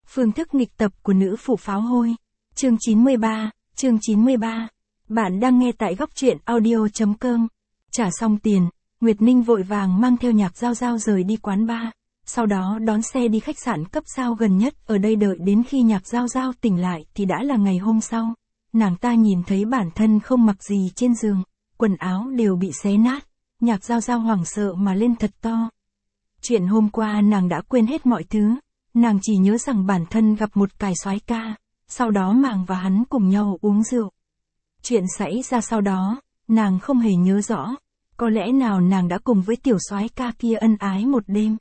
Phương thức nghịch tập của nữ phụ pháo hôi. Chương 93. Bạn đang nghe tại góc truyện audio.com. Trả xong tiền, Nguyệt Ninh vội vàng mang theo Nhạc Giao Giao rời đi quán bar, sau đó đón xe đi khách sạn cấp sao gần nhất, ở đây đợi đến khi Nhạc Giao Giao tỉnh lại thì đã là ngày hôm sau. Nàng ta nhìn thấy bản thân không mặc gì trên giường, quần áo đều bị xé nát, Nhạc Giao Giao hoảng sợ mà lên thật to. Chuyện hôm qua nàng đã quên hết mọi thứ, nàng chỉ nhớ rằng bản thân gặp một cài soái ca, sau đó nàng và hắn cùng nhau uống rượu. Chuyện xảy ra sau đó, nàng không hề nhớ rõ, có lẽ nào nàng đã cùng với tiểu soái ca kia ân ái một đêm.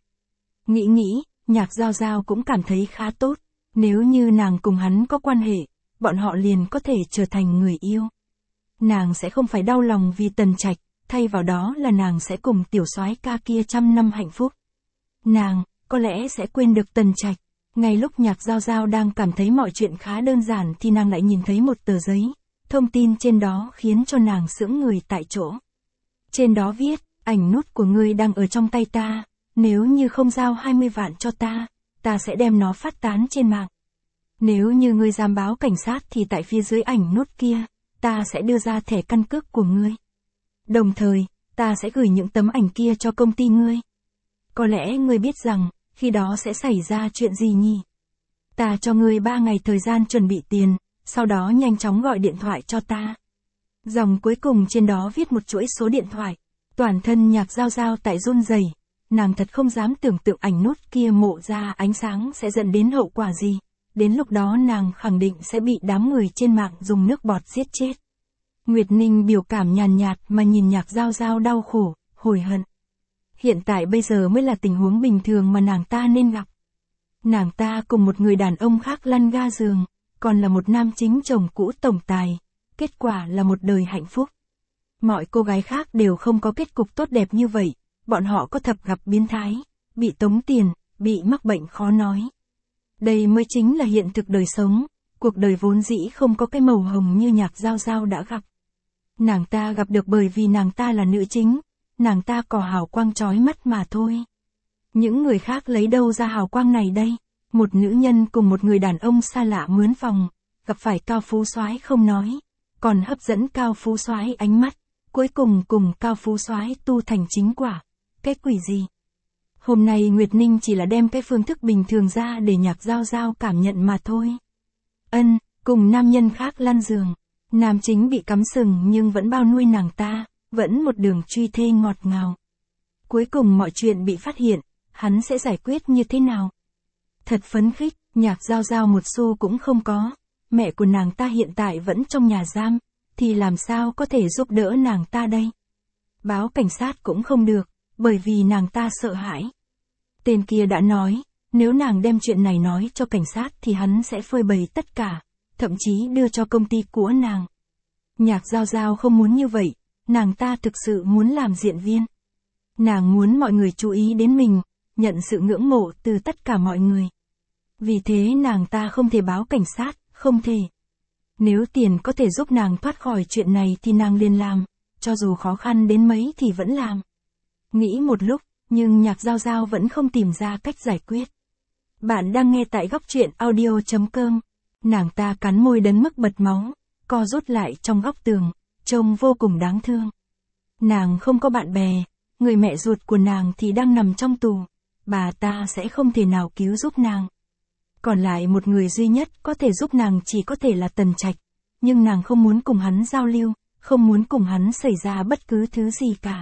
Nghĩ, Nhạc Giao Giao cũng cảm thấy khá tốt, nếu như nàng cùng hắn có quan hệ, bọn họ liền có thể trở thành người yêu. Nàng sẽ không phải đau lòng vì Tần Trạch, thay vào đó là nàng sẽ cùng tiểu soái ca kia trăm năm hạnh phúc. Nàng, có lẽ sẽ quên được Tần Trạch. Ngay lúc Nhạc Giao Giao đang cảm thấy mọi chuyện khá đơn giản thì nàng lại nhìn thấy một tờ giấy. Thông tin trên đó khiến cho nàng sững người tại chỗ. Trên đó viết, ảnh nút của ngươi đang ở trong tay ta, nếu như không giao 20 vạn cho ta, ta sẽ đem nó phát tán trên mạng. Nếu như ngươi dám báo cảnh sát thì tại phía dưới ảnh nút kia, ta sẽ đưa ra thẻ căn cước của ngươi. Đồng thời, ta sẽ gửi những tấm ảnh kia cho công ty ngươi. Có lẽ ngươi biết rằng, khi đó sẽ xảy ra chuyện gì nhỉ? Ta cho ngươi 3 ngày thời gian chuẩn bị tiền, sau đó nhanh chóng gọi điện thoại cho ta. Dòng cuối cùng trên đó viết một chuỗi số điện thoại. Toàn thân Nhạc Giao Giao tại run rẩy, nàng thật không dám tưởng tượng ảnh nút kia mộ ra ánh sáng sẽ dẫn đến hậu quả gì. Đến lúc đó nàng khẳng định sẽ bị đám người trên mạng dùng nước bọt giết chết. Nguyệt Ninh biểu cảm nhàn nhạt mà nhìn Nhạc Giao Giao đau khổ, hối hận. Hiện tại bây giờ mới là tình huống bình thường mà nàng ta nên gặp. Nàng ta cùng một người đàn ông khác lăn ga giường, còn là một nam chính chồng cũ tổng tài, kết quả là một đời hạnh phúc. Mọi cô gái khác đều không có kết cục tốt đẹp như vậy, bọn họ có thập gặp biến thái, bị tống tiền, bị mắc bệnh khó nói. Đây mới chính là hiện thực đời sống, cuộc đời vốn dĩ không có cái màu hồng như Nhạc Giao Giao đã gặp. Nàng ta gặp được bởi vì nàng ta là nữ chính, nàng ta có hào quang chói mắt mà thôi. Những người khác lấy đâu ra hào quang này đây? Một nữ nhân cùng một người đàn ông xa lạ mướn phòng, gặp phải cao phú soái không nói, còn hấp dẫn cao phú soái ánh mắt, cuối cùng cùng cao phú soái tu thành chính quả. Cái quỷ gì? Hôm nay Nguyệt Ninh chỉ là đem cái phương thức bình thường ra để Nhạc Giao Giao cảm nhận mà thôi. Cùng nam nhân khác lăn giường, nam chính bị cắm sừng nhưng vẫn bao nuôi nàng ta, vẫn một đường truy thê ngọt ngào. Cuối cùng mọi chuyện bị phát hiện, hắn sẽ giải quyết như thế nào? Thật phấn khích, Nhạc Giao Giao một xu cũng không có, mẹ của nàng ta hiện tại vẫn trong nhà giam, thì làm sao có thể giúp đỡ nàng ta đây? Báo cảnh sát cũng không được, bởi vì nàng ta sợ hãi. Tên kia đã nói, nếu nàng đem chuyện này nói cho cảnh sát thì hắn sẽ phơi bày tất cả, thậm chí đưa cho công ty của nàng. Nhạc Giao Giao không muốn như vậy, nàng ta thực sự muốn làm diễn viên. Nàng muốn mọi người chú ý đến mình, nhận sự ngưỡng mộ từ tất cả mọi người. Vì thế nàng ta không thể báo cảnh sát, không thể. Nếu tiền có thể giúp nàng thoát khỏi chuyện này thì nàng liền làm, cho dù khó khăn đến mấy thì vẫn làm. Nghĩ một lúc, nhưng Nhạc Giao Giao vẫn không tìm ra cách giải quyết. Bạn đang nghe tại góc truyện audio.com. Nàng ta cắn môi đến mức bật máu, co rút lại trong góc tường, trông vô cùng đáng thương. Nàng không có bạn bè, người mẹ ruột của nàng thì đang nằm trong tù, bà ta sẽ không thể nào cứu giúp nàng. Còn lại một người duy nhất có thể giúp nàng chỉ có thể là Tần Trạch, nhưng nàng không muốn cùng hắn giao lưu, không muốn cùng hắn xảy ra bất cứ thứ gì cả.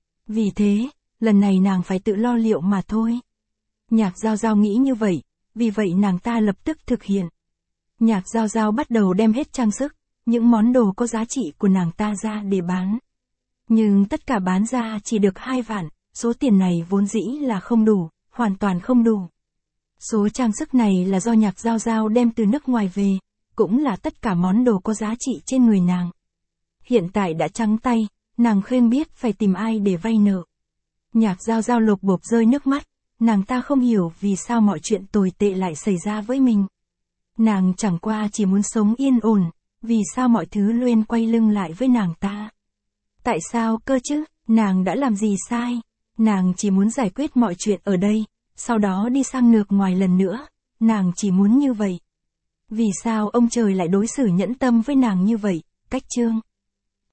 Vì thế, lần này nàng phải tự lo liệu mà thôi. Nhạc Giao Giao nghĩ như vậy, vì vậy nàng ta lập tức thực hiện. Nhạc Giao Giao bắt đầu đem hết trang sức, những món đồ có giá trị của nàng ta ra để bán. Nhưng tất cả bán ra chỉ được 2 vạn, số tiền này vốn dĩ là không đủ, hoàn toàn không đủ. Số trang sức này là do Nhạc Giao Giao đem từ nước ngoài về, cũng là tất cả món đồ có giá trị trên người nàng. Hiện tại đã trắng tay, nàng không biết phải tìm ai để vay nợ. Nhạc Giao Giao lột bột rơi nước mắt, nàng ta không hiểu vì sao mọi chuyện tồi tệ lại xảy ra với mình. Nàng chẳng qua chỉ muốn sống yên ổn, vì sao mọi thứ luôn quay lưng lại với nàng ta? Tại sao cơ chứ, nàng đã làm gì sai? Nàng chỉ muốn giải quyết mọi chuyện ở đây, sau đó đi sang nước ngoài lần nữa, Nàng chỉ muốn như vậy. Vì sao ông trời lại đối xử nhẫn tâm với nàng như vậy, Cách Trương?